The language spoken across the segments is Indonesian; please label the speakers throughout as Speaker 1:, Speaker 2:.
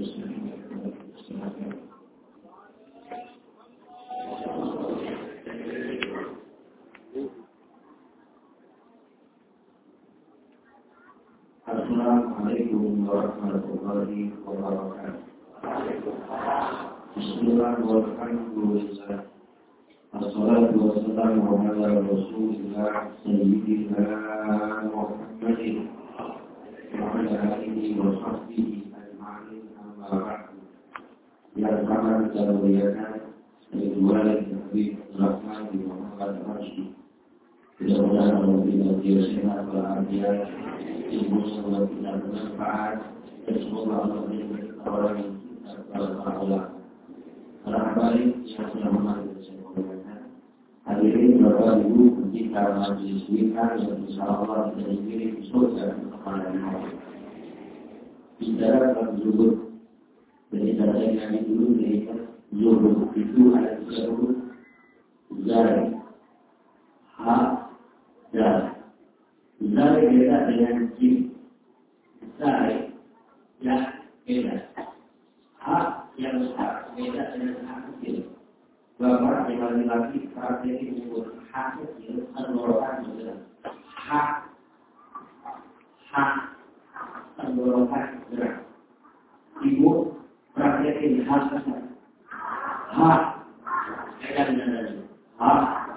Speaker 1: Assalamualaikum warahmatullahi wabarakatuh. Bismillahirrahmanirrahim. Assalatu wassalamu ala Rasulillah Sayyidina Muhammadin wa ala alihi wa sahbihi ajma'in, amma ba'du. Yang sangat kita muliakan Sayyidul Habib Rahman bin Muhammad Rashid. Mudah-mudahan memberikan dia sehat walafiat, ilmu yang tidak bermanfaat, dan semoga Allah memberikan orang yang bertakwa. Salam baik yang sudah membantu saya muliakan. Hadirin Bapak Ibu, kita majelis kita yang insyaallah kita diberi surga kepada Allah. Bicara tentang zuhud, jadi saya kami dulu melihat zuhud itu ada tiga huruf, zai, ha, dan zai beda dengan jim. Zai ya beda. Ha yang besar beda dengan ha kecil. Bapak yang laki-laki praktek menyebut ha kecil tenggorokan besar. Ha tenggorokan besar. Ibu praktek ha besar. Ha beda dengan ha.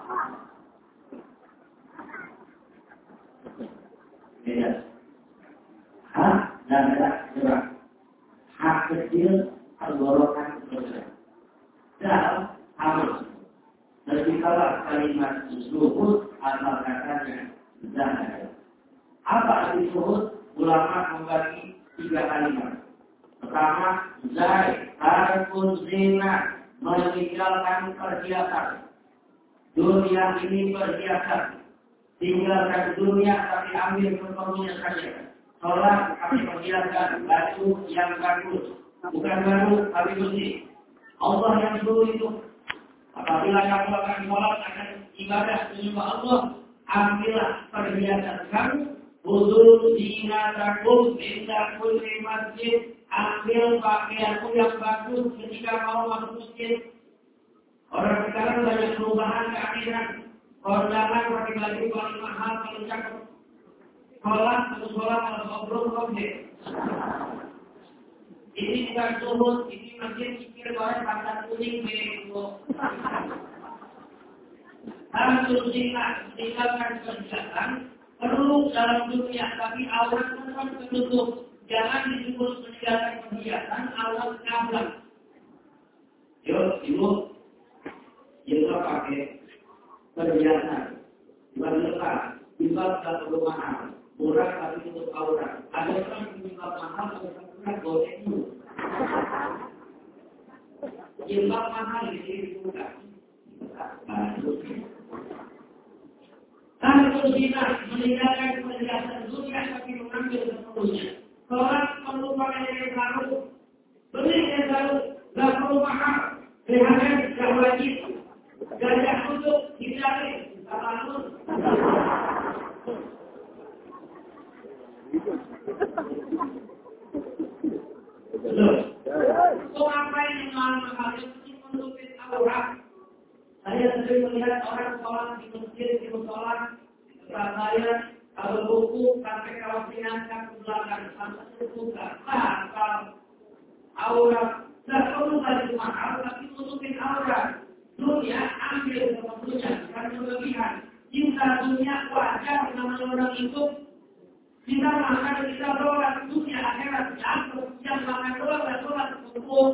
Speaker 1: Beda. Ha dan beda gerak. Ha kecil tenggorokan besar. Dan harus. Jadi kalau kalimat zuhud atau katanya zahid. Apa arti zuhud? Ulama membagi tiga kalimat. Pertama, zahid, tarkun zina, meninggalkan perhiasan. Dunia ini perhiasan. Tinggalkan dunia tapi ambil sepenuhnya saja. Sholat tapi perhiasan baju yang bagus. Bukan baru tapi bersih. Allah yang suruh itu. Apabila kamu akan sholat, akan ibadah menyembah Allah, ambillah perhiasan kamu, wudu zinatakum inda kulli masjid, ambil pakaianmu yang bagus ketika mau masuk masjid. Orang sekarang banyak perubahan keakhiran. Kondangan pakai baju paling mahal, paling cakep. Sholat, kalau ngobrol objek. Ini bukan zuhud, ini masjid pikir bahwa pantat kuning bego. Harus tinggalkan kegiatan, perlu dalam dunia, tapi aurat tetap tertutup. Jangan disebut meninggalkan kegiatan, aurat kabel. Yuk, ibu, kita pakai perhiasan, berlepas, jilbab dan perumahan, murah tapi tutup aurat. Ada orang jilbab mahal, ada orang gosek dulu. Jilbab mahal di sini dibuka. Tanpa zina meninggalkan perhiasan dunia tapi mengambil sepenuhnya. Sholat perlu pakai yang baru, beli yang baru, tak perlu mahal, rehanan tak wajib, gajah untuk dicari, apapun. Orang yang mahal itu menutupin aurat. Saya sering melihat orang sholat di masjid, di musola, setelah saya kalau buku sampai kawasan ke belakang sampai terbuka. Kalau aurat tidak perlu baju mahal, tapi menutupin aurat. Dunia ambil sepenuhnya, bukan berlebihan. Cinta dunia wajar namanya orang itu. Kita makan, kita sholat, dunia akhirat jatuh, yang makan sholat cukup.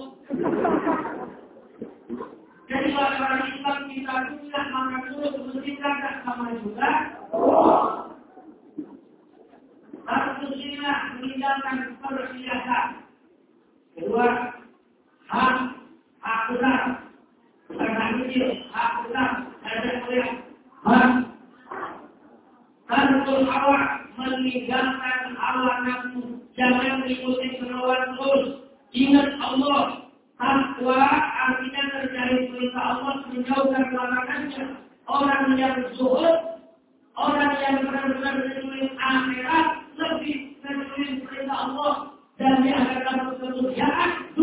Speaker 1: Jadi orang Islam kita dunia makan terus, kita tak sama juga. Harus zina meninggalkan perhiasan. Kedua, hak benar. Bukan hak kecil, hak benar. Ada kuliah. Harus awak meninggalkan hawa nafsu, jangan mengikuti kemauan terus. Ingat Allah, takwa artinya terjadi perintah Allah, menjauhkan larangannya. Orang yang zuhud, orang yang benar-benar menulis akhirat, lebih menulis perintah Allah dan dia akan dapat kemuliaan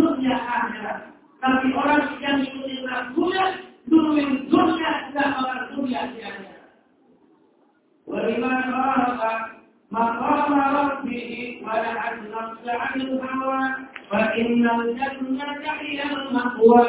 Speaker 1: مقام ربه ونهى النفس عن الهوى فإن الجنة هي المأوى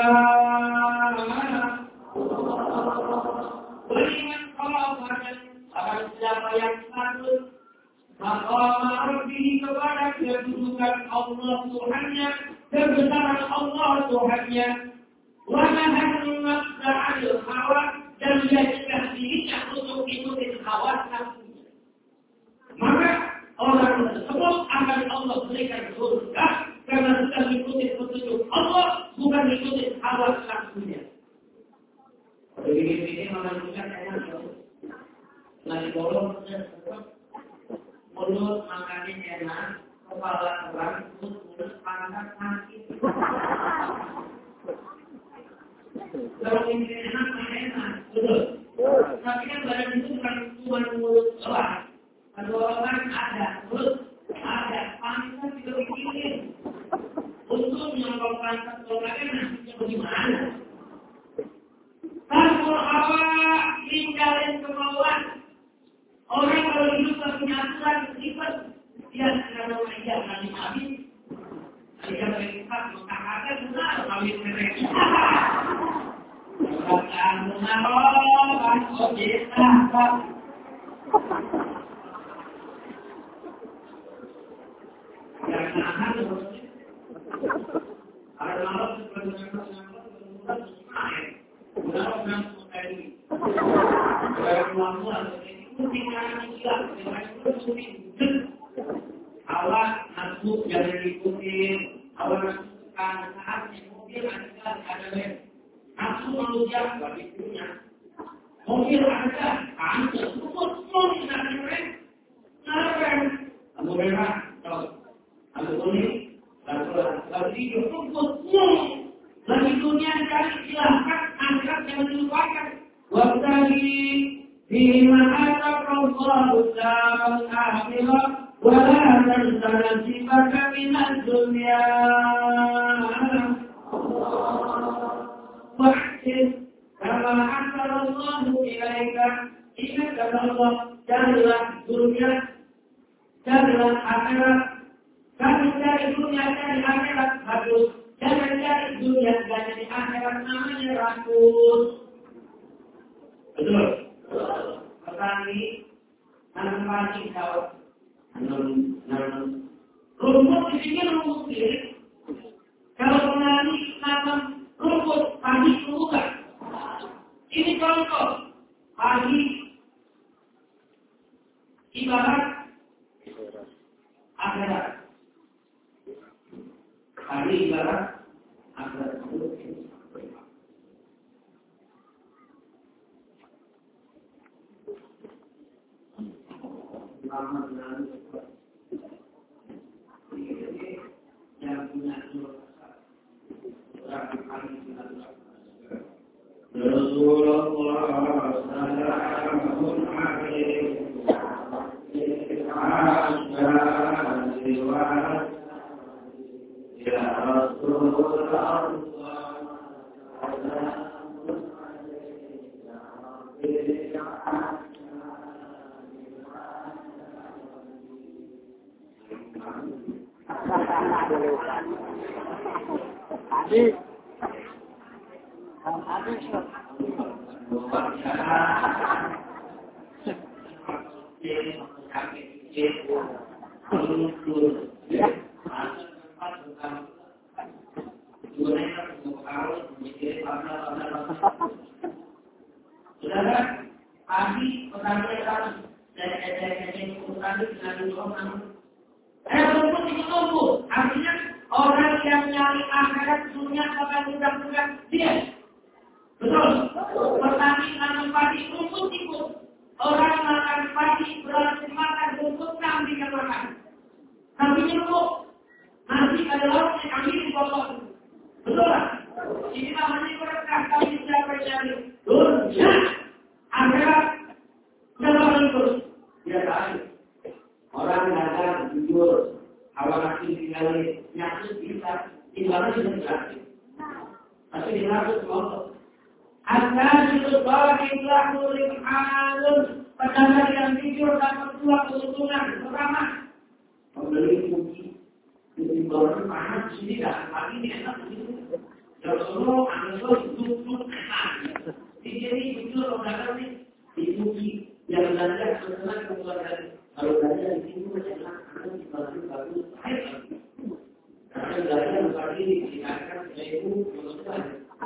Speaker 1: ولمن خاف siapa yang takut maqam rabbih kepada kedudukan Allah Tuhannya, kebesaran Allah Tuhannya, wa nahan nafsa 'anil hawa, dan menjadikan dirinya untuk ikuti hawa nafsunya. Maka orang tersebut akan Allah berikan surga karena sudah mengikuti petunjuk Allah, bukan mengikuti hawa nafsunya. Begini menunjukkan enak. Lagi bolong mulut makannya enak, kepala kurang, mulut panas sakit. Kalau ini enak, betul. Tapi kan badan itu bukan cuma mulut doang. Tenggorokan ada, mulut ada, panas juga bikin. Untungnya kalau panas tenggorokan nantinya bagaimana? Tanpa hawa tinggalin kemauan. Orang kalau hidup tak punya aturan sifat, dia tidak mau ajar kali habis. Ajar sifat mengatakan benar kali mereka. Bukan benar, objek apa? Yang nahan ada malam seperti awak nafsu jangan diikutin, awak nafsu saat mobil ada nafsu manusia bagi dunia. Mobil ada, anda semua tidak keren, keren. Lampu merah, lampu kuning, lampu hijau, semua. Bagi dunia cari silahkan, akhirat jangan dilupakan. Wabtaghi fima ataka Allahu daral akhirah wa la tansa nasibaka minad dunya. Wahsin kama ahsana Allahu ilaika. Ingat kata Allah, carilah dunia, carilah akhirat. Kamu cari dunia, cari akhirat, bagus. Jangan cari dunia, dan di akhirat namanya rakus. Betul. Petani tanam padi sawah, nanam rumput di sini rumput sendiri. Kalau petani tanam rumput padi bukan. Ini contoh padi ibarat akhirat. Padi ibarat akhirat. Yang punya Rasulullah salamun alaihi ya Rasulullah artinya orang yang nyari akhirat dunia akan mudah-mudah dia. Betul. Petani nanam padi rumput ikut. Orang makan padi berarti makan rumput kambing yang makan. Kambing rumput. Nanti ada lauknya kambing dipotong. Betul lah. Ini namanya berkah kami siapa yang nyari dunia akhirat dalam terus. Dia tahu. Orang dagang jujur, awal nasi tinggalin, nyatu bisa, tinggalnya sudah gratis. Tapi di nafsu Allah. Akan itu bagi pelaku rimhanun,
Speaker 2: Pedagang yang tidur dapat dua keuntungan. Pertama, membeli kunci. Di bawah panas di sini dah. Pagi ini enak di situ. Kalau semua ada duduk enak. Di sini itu pedagang ini di kunci. Yang belanja sebenarnya kemudian kalau belanja di sini macam ada di bagus. Karena belanja tadi dikatakan itu berubah.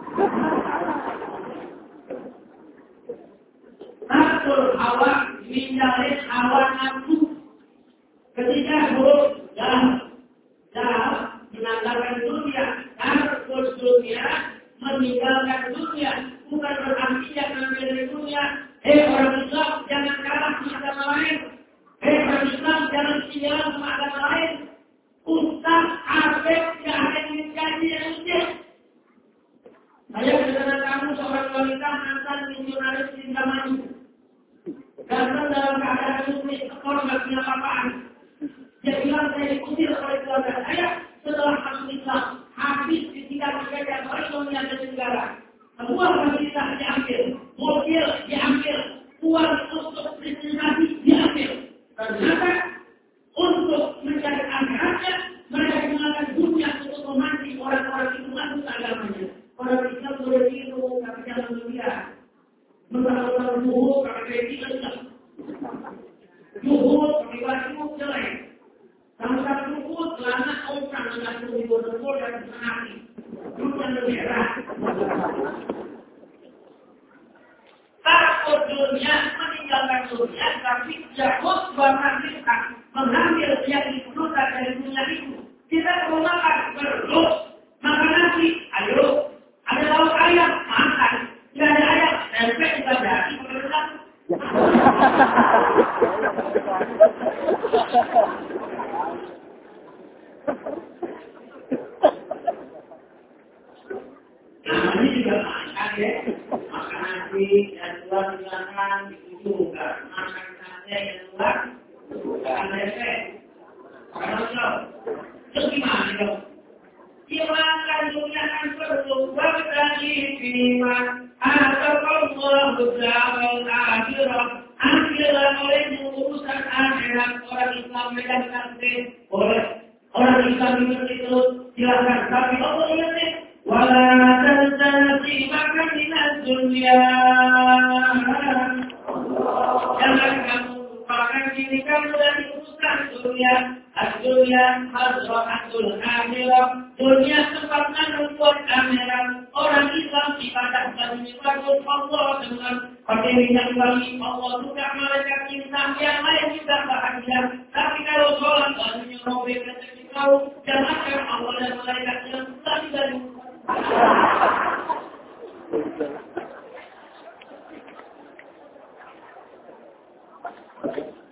Speaker 2: Atur awak menjalin awak nafsu. Ketika buruk dalam menanggalkan dunia, harus dunia, meninggalkan dunia, bukan berarti jangan menjadi dunia. Orang Islam jangan kalah sama agama lain. Orang Islam jangan tinggal sama agama lain. Ustaz Arif tidak ada yang menjadi yang unik. Saya dengan kamu seorang wanita mantan misionaris di zaman datang dalam keadaan muslim, sekolah nggak punya apa-apaan. Dia bilang saya diusir oleh keluarga saya setelah masuk Islam. Habis ketika menjadi ekonomi dan negara. Semua fasilitas diambil, mobil diambil, uang untuk destinasi diambil. Ternyata untuk mencari akhiratnya mereka menggunakan dunia untuk memancing orang-orang itu masuk ke agamanya. Orang Islam boleh tiru, tapi jangan dunia. Mentang-mentang zuhud pakai tidak. Zuhud pakai baju jelek. Sama-sama zuhud lama orang mengatur di bawah dan senang. Bukan merah. Takut dunia meninggalkan dunia, tapi jauh berhasil mengambil yang diperlukan dari dunia itu. Kita perlu makan, perlu makan nasi, ayo. Ada lauk ayam, makan. Tidak ada ayam, tempe juga jadi. Nah, ini juga makan ya. Makan nasi, dan luar silakan, itu juga. Makan nasi, dan luar, makan tempe. Kalau terus gimana dong? Silakan dunia kan perlu berdali firman. Atakallah bersama akhirat. Akhirat oleh urusan akhirat orang Islam medan kasih oleh orang Islam itu silakan. Tapi Allah ingat wala tansi makan minat dunia. Jangan kamu lupakan diri kamu dari urusan dunia. Dunia hazratul akhirat. Dunia tempatnya membuat akhirat. Orang Islam ibadah bagi bagus Allah dengan pendirian bagi Allah juga malaikat insan yang lain juga bahagia. Tapi kalau sholat bajunya robek rezeki kau, jangankan Allah dan malaikatnya lagi dari. Okay.